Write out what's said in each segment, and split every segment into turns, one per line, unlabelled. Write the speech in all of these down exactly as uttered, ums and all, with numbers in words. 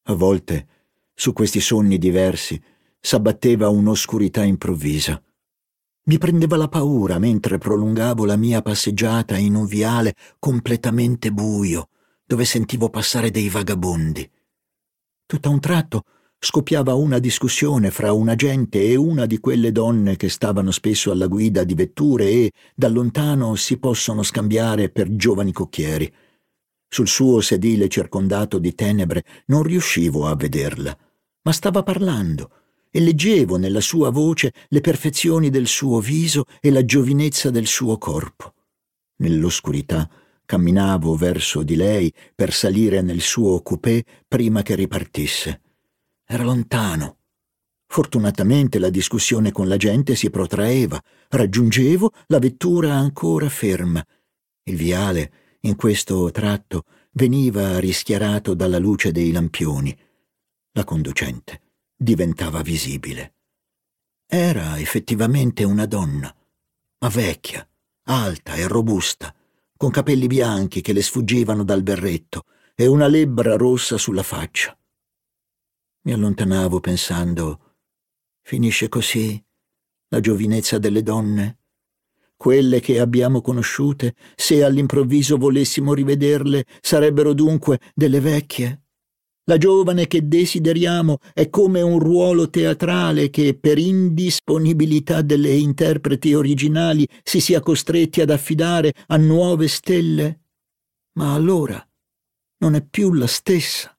A volte, su questi sogni diversi, s'abbatteva un'oscurità improvvisa. Mi prendeva la paura mentre prolungavo la mia passeggiata in un viale completamente buio, dove sentivo passare dei vagabondi. Tutto a un tratto scoppiava una discussione fra un agente e una di quelle donne che stavano spesso alla guida di vetture e, da lontano, si possono scambiare per giovani cocchieri. Sul suo sedile circondato di tenebre non riuscivo a vederla, ma stava parlando e leggevo nella sua voce le perfezioni del suo viso e la giovinezza del suo corpo. Nell'oscurità camminavo verso di lei per salire nel suo coupé prima che ripartisse. Era lontano. Fortunatamente la discussione con la gente si protraeva. Raggiungevo la vettura ancora ferma. Il viale, in questo tratto, veniva rischiarato dalla luce dei lampioni. La conducente diventava visibile. Era effettivamente una donna, ma vecchia, alta e robusta, con capelli bianchi che le sfuggivano dal berretto e una lebbra rossa sulla faccia. Mi allontanavo pensando: finisce così la giovinezza delle donne? Quelle che abbiamo conosciute, se all'improvviso volessimo rivederle, sarebbero dunque delle vecchie? La giovane che desideriamo è come un ruolo teatrale che, per indisponibilità delle interpreti originali, si sia costretti ad affidare a nuove stelle? Ma allora non è più la stessa.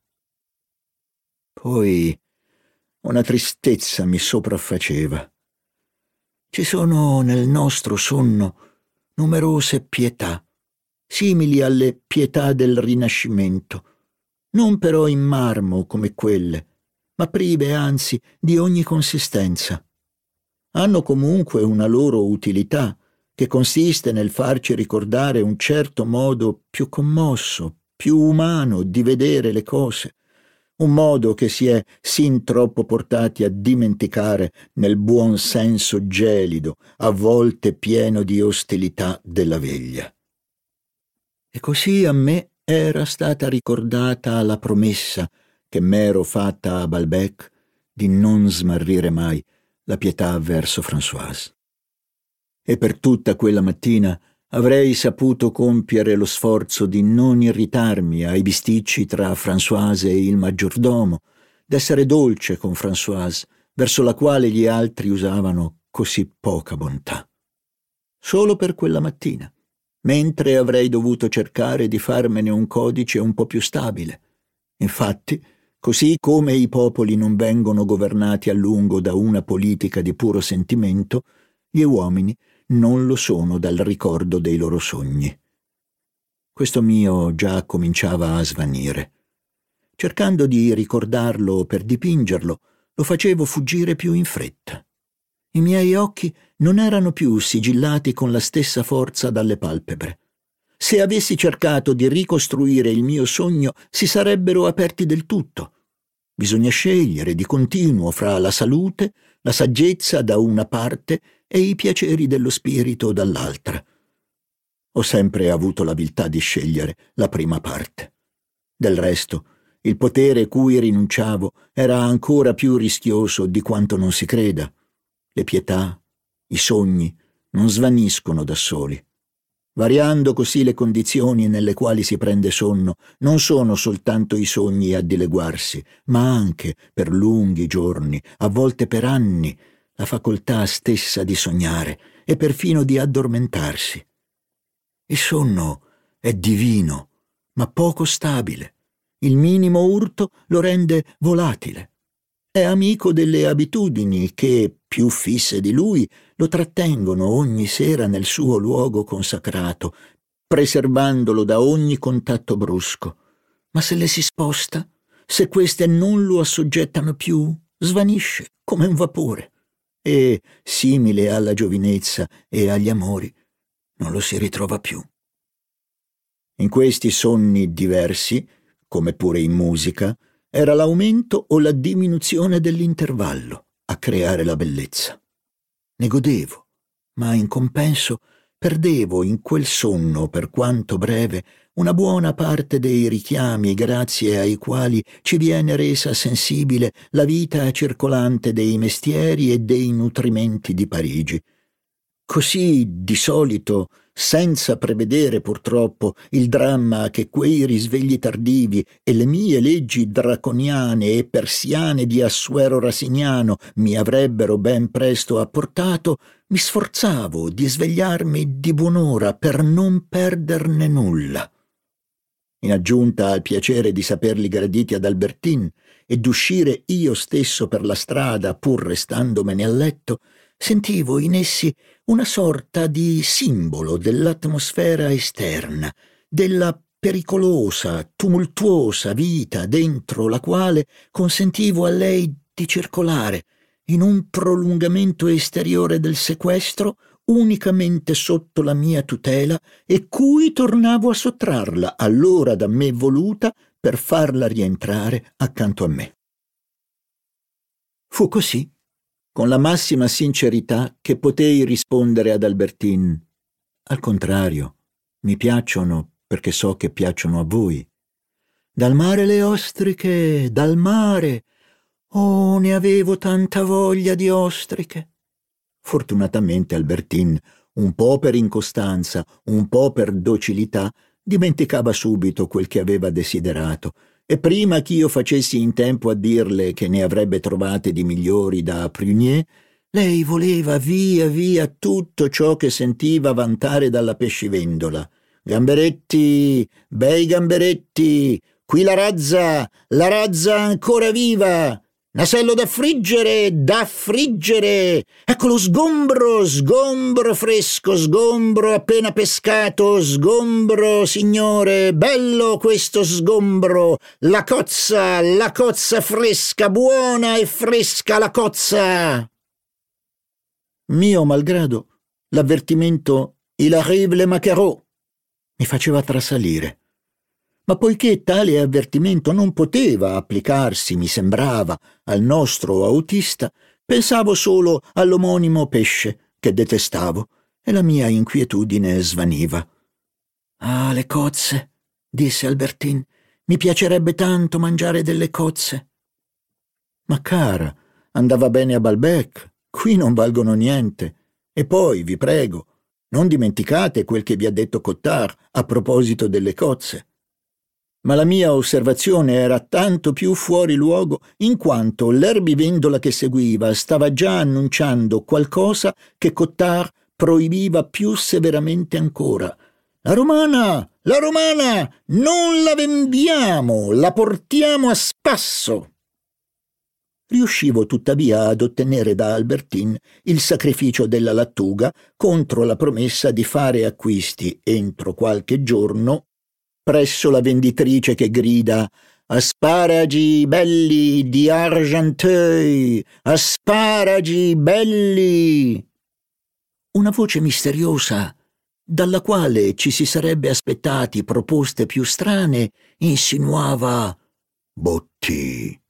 Poi una tristezza mi sopraffaceva. Ci sono nel nostro sonno numerose pietà, simili alle pietà del Rinascimento, non però in marmo come quelle, ma prive anzi di ogni consistenza. Hanno comunque una loro utilità, che consiste nel farci ricordare un certo modo più commosso, più umano di vedere le cose, un modo che si è sin troppo portati a dimenticare nel buon senso gelido, a volte pieno di ostilità della veglia. E così a me era stata ricordata la promessa che m'ero fatta a Balbec di non smarrire mai la pietà verso Françoise. E per tutta quella mattina avrei saputo compiere lo sforzo di non irritarmi ai bisticci tra Françoise e il maggiordomo, d'essere dolce con Françoise, verso la quale gli altri usavano così poca bontà. Solo per quella mattina, mentre avrei dovuto cercare di farmene un codice un po' più stabile. Infatti, così come i popoli non vengono governati a lungo da una politica di puro sentimento, gli uomini non lo sono dal ricordo dei loro sogni. Questo mio già cominciava a svanire. Cercando di ricordarlo per dipingerlo, lo facevo fuggire più in fretta. I miei occhi non erano più sigillati con la stessa forza dalle palpebre. Se avessi cercato di ricostruire il mio sogno, si sarebbero aperti del tutto. Bisogna scegliere di continuo fra la salute, la saggezza da una parte e i piaceri dello spirito dall'altra. Ho sempre avuto l'abilità di scegliere la prima parte. Del resto, il potere cui rinunciavo era ancora più rischioso di quanto non si creda. Le pietà, i sogni, non svaniscono da soli. Variando così le condizioni nelle quali si prende sonno, non sono soltanto i sogni a dileguarsi, ma anche, per lunghi giorni, a volte per anni, la facoltà stessa di sognare e perfino di addormentarsi. Il sonno è divino, ma poco stabile. Il minimo urto lo rende volatile. È amico delle abitudini che, più fisse di lui, lo trattengono ogni sera nel suo luogo consacrato, preservandolo da ogni contatto brusco. Ma se le si sposta, se queste non lo assoggettano più, svanisce come un vapore e, simile alla giovinezza e agli amori, non lo si ritrova più. In questi sonni diversi, come pure in musica, era l'aumento o la diminuzione dell'intervallo a creare la bellezza. Ne godevo, ma in compenso perdevo in quel sonno, per quanto breve, una buona parte dei richiami grazie ai quali ci viene resa sensibile la vita circolante dei mestieri e dei nutrimenti di Parigi. Così, di solito, senza prevedere purtroppo il dramma che quei risvegli tardivi e le mie leggi draconiane e persiane di Assuero Rasignano mi avrebbero ben presto apportato, mi sforzavo di svegliarmi di buon'ora per non perderne nulla. In aggiunta al piacere di saperli graditi ad Albertine e d'uscire io stesso per la strada pur restandomene a letto, sentivo in essi una sorta di simbolo dell'atmosfera esterna, della pericolosa, tumultuosa vita dentro la quale consentivo a lei di circolare, in un prolungamento esteriore del sequestro, unicamente sotto la mia tutela, e cui tornavo a sottrarla, allora da me voluta, per farla rientrare accanto a me. Fu così, con la massima sincerità, che potei rispondere ad Albertine: al contrario, mi piacciono perché so che piacciono a voi. Dal mare le ostriche, dal mare! Oh, ne avevo tanta voglia di ostriche! Fortunatamente Albertine, un po' per incostanza, un po' per docilità, dimenticava subito quel che aveva desiderato, e prima ch'io facessi in tempo a dirle che ne avrebbe trovate di migliori da Prunier, lei voleva via via tutto ciò che sentiva vantare dalla pescivendola. «Gamberetti, bei gamberetti, qui la razza, la razza ancora viva! Nasello da friggere, da friggere! Ecco lo sgombro, sgombro fresco, sgombro appena pescato, sgombro, signore, bello questo sgombro! La cozza, la cozza fresca, buona e fresca la cozza!» Mio malgrado, l'avvertimento «Il arrive le maquereau» mi faceva trasalire. Ma poiché tale avvertimento non poteva applicarsi, mi sembrava, al nostro autista, pensavo solo all'omonimo pesce, che detestavo, e la mia inquietudine svaniva. «Ah, le cozze», disse Albertine, «mi piacerebbe tanto mangiare delle cozze». «Ma cara, andava bene a Balbec, qui non valgono niente. E poi, vi prego, non dimenticate quel che vi ha detto Cottard a proposito delle cozze». Ma la mia osservazione era tanto più fuori luogo in quanto l'erbivendola che seguiva stava già annunciando qualcosa che Cottard proibiva più severamente ancora. «La romana, la romana, non la vendiamo, la portiamo a spasso!» Riuscivo tuttavia ad ottenere da Albertine il sacrificio della lattuga contro la promessa di fare acquisti entro qualche giorno presso la venditrice che grida «Asparagi belli di Argenteuil! Asparagi belli!» Una voce misteriosa, dalla quale ci si sarebbe aspettati proposte più strane, insinuava «Botti,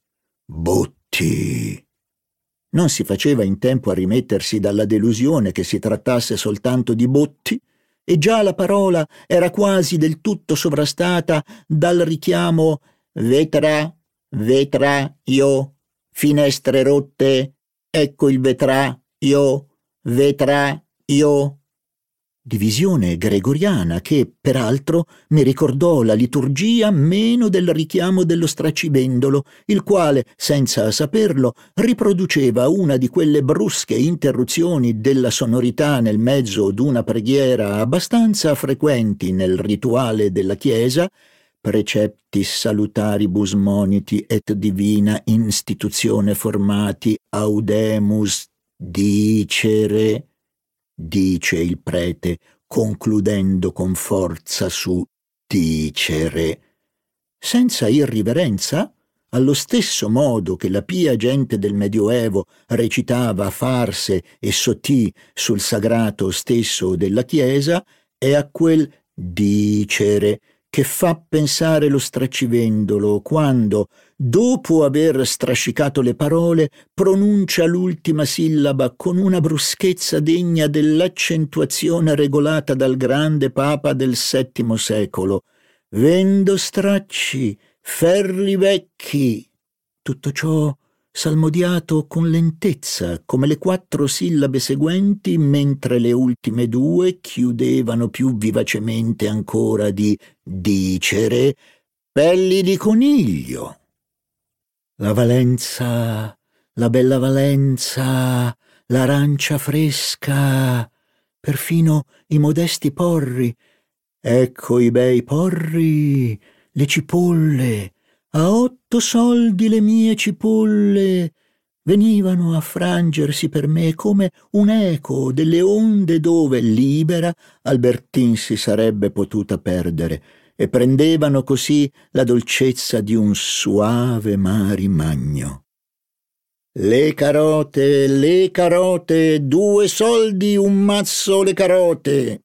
botti». Non si faceva in tempo a rimettersi dalla delusione che si trattasse soltanto di botti, e già la parola era quasi del tutto sovrastata dal richiamo «vetra, vetra, io, finestre rotte, ecco il vetra, io, vetra, io». Divisione gregoriana che, peraltro, mi ricordò la liturgia meno del richiamo dello stracibendolo, il quale, senza saperlo, riproduceva una di quelle brusche interruzioni della sonorità nel mezzo d'una preghiera abbastanza frequenti nel rituale della Chiesa, preceptis salutaribus moniti et divina instituzione formati audemus dicere, dice il prete, concludendo con forza su dicere. Senza irriverenza, allo stesso modo che la pia gente del Medioevo recitava farse e sottì sul sagrato stesso della Chiesa, è a quel dicere che fa pensare lo stracivendolo quando, dopo aver strascicato le parole, pronuncia l'ultima sillaba con una bruschezza degna dell'accentuazione regolata dal grande Papa del settimo secolo. vendo stracci, ferri vecchi. Tutto ciò salmodiato con lentezza, come le quattro sillabe seguenti, mentre le ultime due chiudevano più vivacemente ancora di dicere pelli di coniglio. La Valenza, la bella Valenza, l'arancia fresca, perfino i modesti porri, ecco i bei porri, le cipolle, a otto soldi le mie cipolle, venivano a frangersi per me come un eco delle onde dove, libera, Albertine si sarebbe potuta perdere, e prendevano così la dolcezza di un suave marimagno. Le carote, le carote, due soldi un mazzo le carote.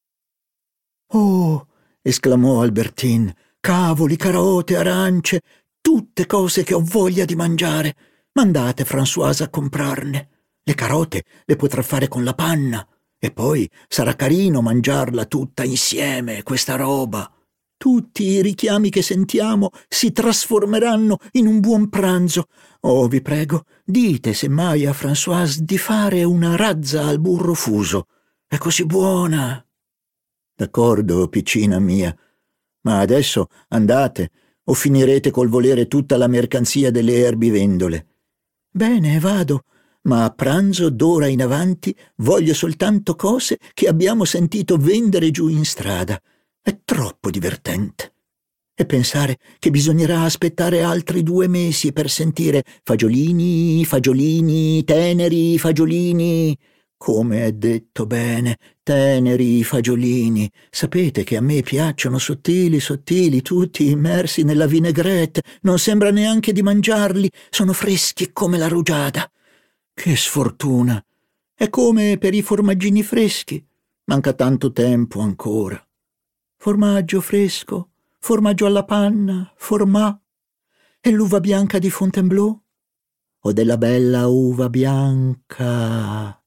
Oh, esclamò Albertine, cavoli, carote, arance, tutte cose che ho voglia di mangiare. Mandate Françoise a comprarne. Le carote le potrà fare con la panna, e poi sarà carino mangiarla tutta insieme, questa roba. Tutti i richiami che sentiamo si trasformeranno in un buon pranzo. Oh, vi prego, dite semmai a Françoise di fare una razza al burro fuso. È così buona. D'accordo, piccina mia, ma adesso andate o finirete col volere tutta la mercanzia delle erbivendole. Bene, vado, ma a pranzo d'ora in avanti voglio soltanto cose che abbiamo sentito vendere giù in strada. È troppo divertente. E pensare che bisognerà aspettare altri due mesi per sentire fagiolini, fagiolini, teneri fagiolini. Come è detto bene, teneri fagiolini. Sapete che a me piacciono sottili, sottili, tutti immersi nella vinaigrette. Non sembra neanche di mangiarli, sono freschi come la rugiada. Che sfortuna! È come per i formaggini freschi. Manca tanto tempo ancora. Formaggio fresco, formaggio alla panna, formà. E l'uva bianca di Fontainebleau? O della bella uva bianca?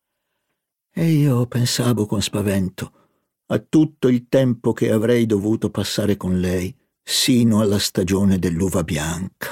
E io pensavo con spavento a tutto il tempo che avrei dovuto passare con lei, sino alla stagione dell'uva bianca.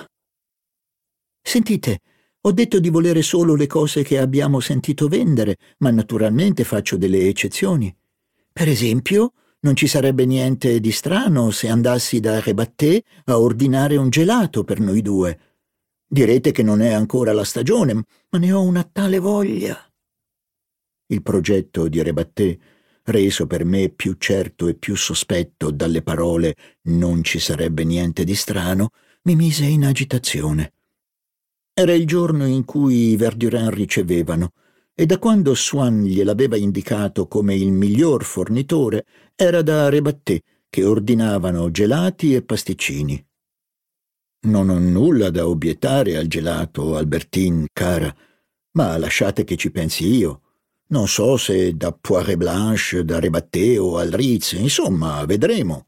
Sentite, ho detto di volere solo le cose che abbiamo sentito vendere, ma naturalmente faccio delle eccezioni. Per esempio, non ci sarebbe niente di strano se andassi da Rebatté a ordinare un gelato per noi due. Direte che non è ancora la stagione, ma ne ho una tale voglia. Il progetto di Rebatté, reso per me più certo e più sospetto dalle parole «non ci sarebbe niente di strano», mi mise in agitazione. Era il giorno in cui i Verdurin ricevevano, e da quando Swann gliel'aveva indicato come il miglior fornitore, era da Rebatté che ordinavano gelati e pasticcini. Non ho nulla da obiettare al gelato, Albertine, cara, ma lasciate che ci pensi io. Non so se da Poire Blanche, da Rebatté o al Ritz, insomma, vedremo.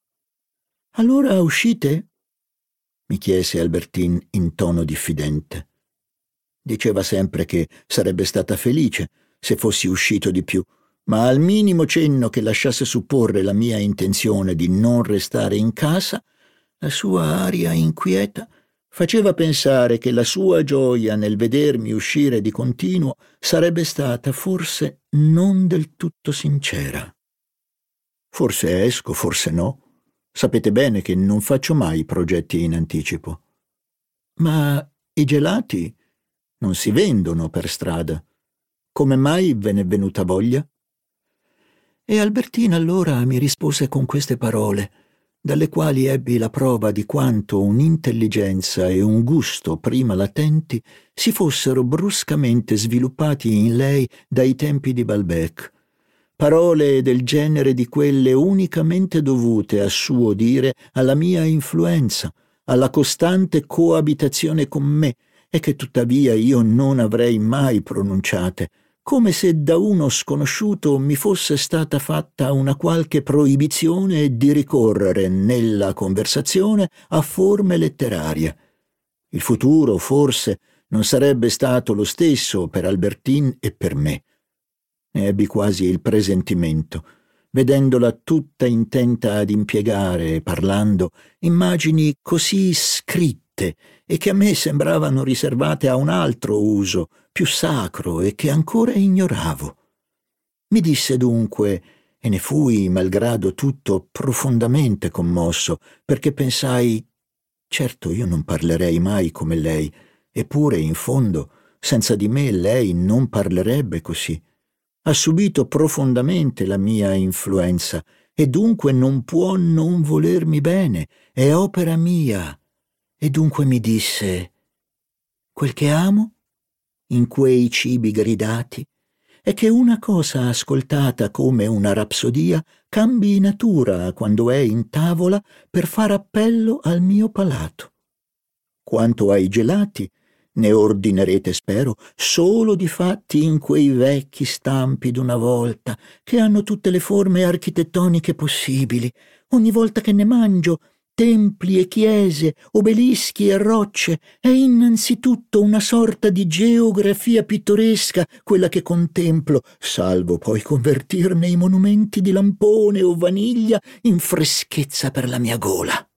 Allora uscite? Mi chiese Albertine in tono diffidente. Diceva sempre che sarebbe stata felice se fossi uscito di più, ma al minimo cenno che lasciasse supporre la mia intenzione di non restare in casa, la sua aria inquieta faceva pensare che la sua gioia nel vedermi uscire di continuo sarebbe stata forse non del tutto sincera. Forse esco, forse no. Sapete bene che non faccio mai progetti in anticipo. Ma i gelati non si vendono per strada. Come mai ve n'è venuta voglia? E Albertina allora mi rispose con queste parole, dalle quali ebbi la prova di quanto un'intelligenza e un gusto prima latenti si fossero bruscamente sviluppati in lei dai tempi di Balbec. Parole del genere di quelle unicamente dovute, a suo dire, alla mia influenza, alla costante coabitazione con me, e che tuttavia io non avrei mai pronunciate, come se da uno sconosciuto mi fosse stata fatta una qualche proibizione di ricorrere nella conversazione a forme letterarie. Il futuro, forse, non sarebbe stato lo stesso per Albertine e per me. Ne ebbi quasi il presentimento, vedendola tutta intenta ad impiegare, parlando, immagini così scritte e che a me sembravano riservate a un altro uso, più sacro e che ancora ignoravo. Mi disse dunque, e ne fui, malgrado tutto, profondamente commosso, perché pensai, certo io non parlerei mai come lei, eppure, in fondo, senza di me lei non parlerebbe così. Ha subito profondamente la mia influenza e dunque non può non volermi bene, è opera mia. E dunque mi disse, quel che amo, in quei cibi gridati, è che una cosa ascoltata come una rapsodia cambi natura quando è in tavola per far appello al mio palato. Quanto ai gelati, ne ordinerete, spero, solo di fatti in quei vecchi stampi d'una volta, che hanno tutte le forme architettoniche possibili. Ogni volta che ne mangio, templi e chiese, obelischi e rocce, è innanzitutto una sorta di geografia pittoresca quella che contemplo, salvo poi convertirne i monumenti di lampone o vaniglia in freschezza per la mia gola.